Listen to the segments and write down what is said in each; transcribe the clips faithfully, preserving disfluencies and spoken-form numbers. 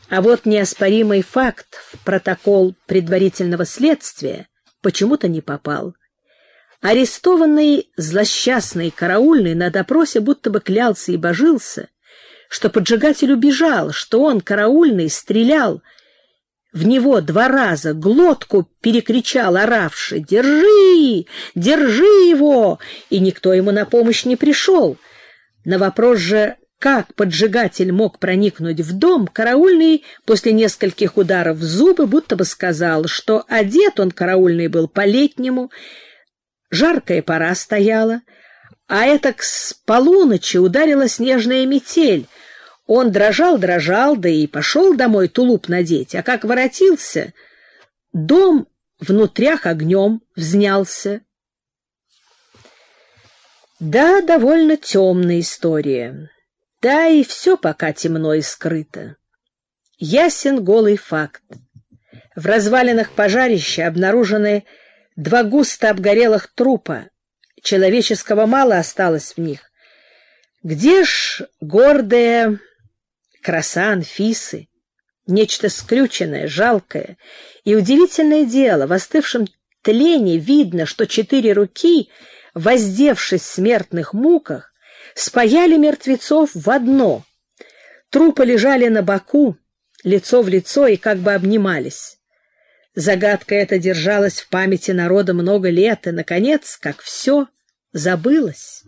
А вот неоспоримый факт в протокол предварительного следствия почему-то не попал. Арестованный злосчастный караульный на допросе будто бы клялся и божился, что поджигатель убежал, что он, караульный, стрелял в него два раза, глотку перекричал, оравши: «Держи! Держи его!» И никто ему на помощь не пришел. На вопрос же, как поджигатель мог проникнуть в дом, караульный после нескольких ударов в зубы будто бы сказал, что одет он, караульный, был по-летнему, жаркая пора стояла, а этак с полуночи ударила снежная метель. Он дрожал-дрожал, да и пошел домой тулуп надеть, а как воротился, дом внутрях огнем взнялся. Да, довольно темная история. Да, и все пока темно и скрыто. Ясен голый факт. В развалинах пожарища обнаружены два густо обгорелых трупа. Человеческого мало осталось в них. Где ж гордая краса Анфисы? Нечто скрюченное, жалкое. И удивительное дело, в остывшем тлении видно, что четыре руки, воздевшись в смертных муках, спаяли мертвецов в одно. Трупы лежали на боку, лицо в лицо, и как бы обнимались. Загадка эта держалась в памяти народа много лет, и, наконец, как все, забылось.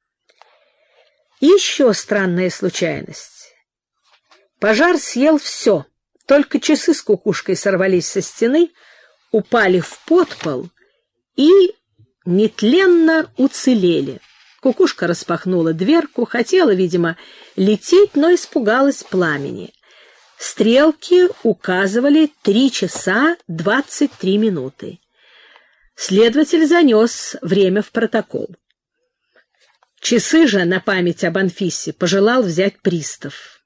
И еще странная случайность. Пожар съел все, только часы с кукушкой сорвались со стены, упали в подпол и нетленно уцелели. Кукушка распахнула дверку, хотела, видимо, лететь, но испугалась пламени. Стрелки указывали три часа двадцать три минуты. Следователь занес время в протокол. Часы же на память об Анфисе пожелал взять пристав.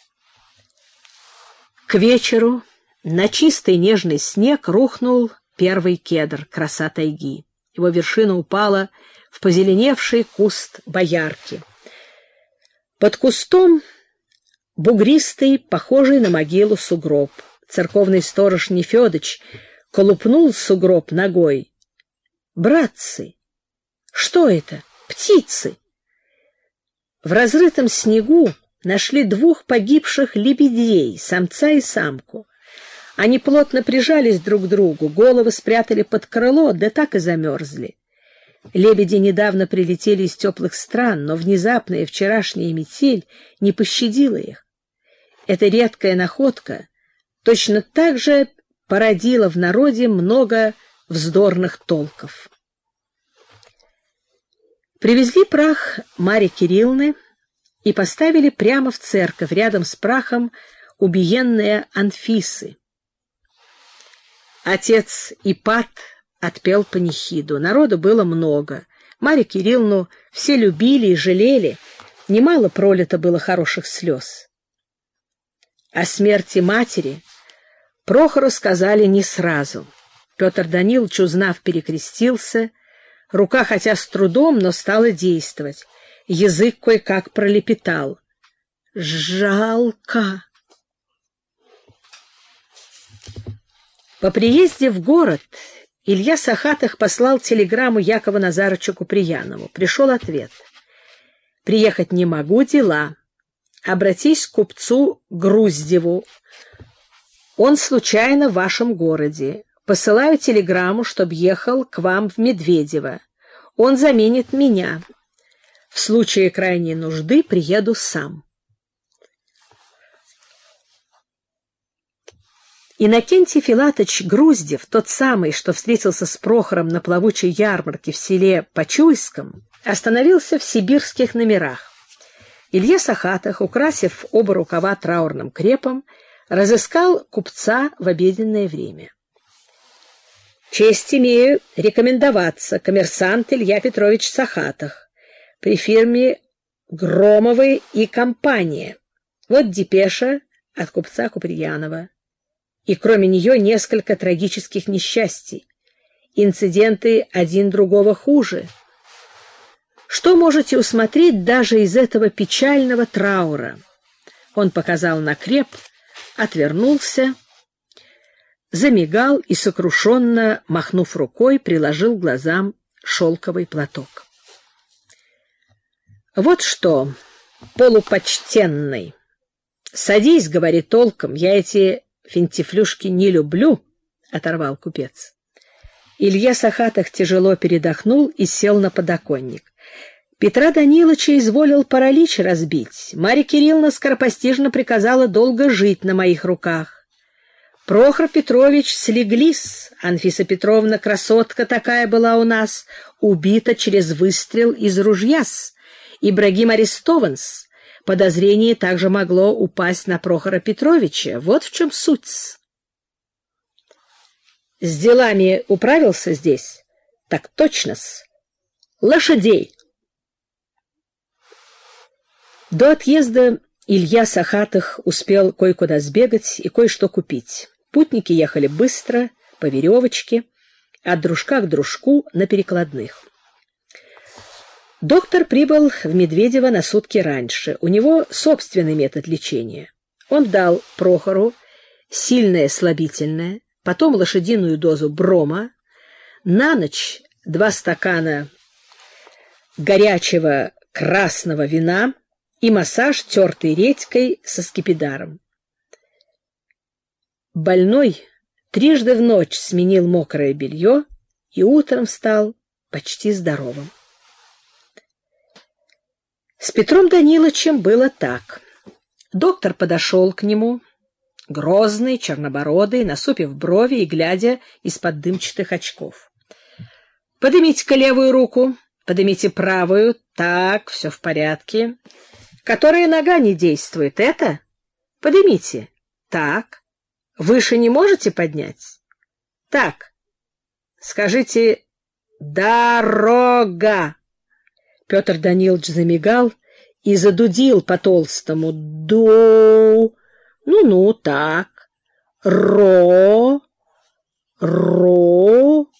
К вечеру на чистый нежный снег рухнул первый кедр, краса тайги. Его вершина упала в позеленевший куст боярки. Под кустом бугристый, похожий на могилу сугроб. Церковный сторож Нефёдыч колупнул сугроб ногой. «Братцы, что это? Птицы!» В разрытом снегу нашли двух погибших лебедей, самца и самку. Они плотно прижались друг к другу, головы спрятали под крыло, да так и замерзли. Лебеди недавно прилетели из теплых стран, но внезапная вчерашняя метель не пощадила их. Эта редкая находка точно так же породила в народе много вздорных толков. Привезли прах Марьи Кирилловны и поставили прямо в церковь, рядом с прахом убиенной Анфисы. Отец Ипат отпел панихиду. Народу было много. Марью Кирилловну все любили и жалели. Немало пролито было хороших слез. О смерти матери Прохору сказали не сразу. Петр Данилович, узнав, перекрестился. Рука, хотя с трудом, но стала действовать. Язык кое-как пролепетал. «Жалко». По приезде в город Илья Сахатых послал телеграмму Якову Назарычу Куприянову. Пришел ответ. «Приехать не могу, дела. Обратись к купцу Груздеву. Он случайно в вашем городе. Посылаю телеграмму, чтоб ехал к вам в Медведево. Он заменит меня. В случае крайней нужды приеду сам». Иннокентий Филатович Груздев, тот самый, что встретился с Прохором на плавучей ярмарке в селе Почуйском, остановился в сибирских номерах. Илья Сахатых, украсив оба рукава траурным крепом, разыскал купца в обеденное время. «Честь имею рекомендоваться, коммерсант Илья Петрович Сахатых, при фирме Громовы и компания. Вот депеша от купца Куприянова. И кроме нее несколько трагических несчастий. Инциденты один другого хуже. Что можете усмотреть даже из этого печального траура?» Он показал на креп, отвернулся, замигал и, сокрушенно махнув рукой, приложил к глазам шелковый платок. «Вот что, полупочтенный, садись, говори толком, я эти финтифлюшки не люблю», — оторвал купец. Илья Сахатых тяжело передохнул и сел на подоконник. Петра Данилыча изволил паралич разбить. Марья Кирилловна скоропостижно приказала долго жить на моих руках. Прохор Петрович слеглис, Анфиса Петровна, красотка такая была у нас, убита через выстрел из ружья-с. Ибрагим арестован-с. Подозрение также могло упасть на Прохора Петровича. Вот в чем суть-с. С делами управился здесь? Так точно-с. Лошадей! До отъезда Илья Сахатых успел кое-куда сбегать и кое-что купить. Путники ехали быстро, по веревочке, от дружка к дружку на перекладных. Доктор прибыл в Медведево на сутки раньше. У него собственный метод лечения. Он дал Прохору сильное слабительное, потом лошадиную дозу брома, на ночь два стакана горячего красного вина и массаж тертой редькой со скипидаром. Больной трижды в ночь сменил мокрое белье и утром встал почти здоровым. С Петром Данилычем было так. Доктор подошел к нему, грозный, чернобородый, насупив брови и глядя из-под дымчатых очков. — Поднимите-ка левую руку, поднимите правую. Так, все в порядке. Которая нога не действует? Это? Поднимите. Так. Выше не можете поднять? Так. Скажите «дорога». Петр Данилович замигал и задудил по-толстому. «Ду». Ну-ну, так. «Ро». «Ро».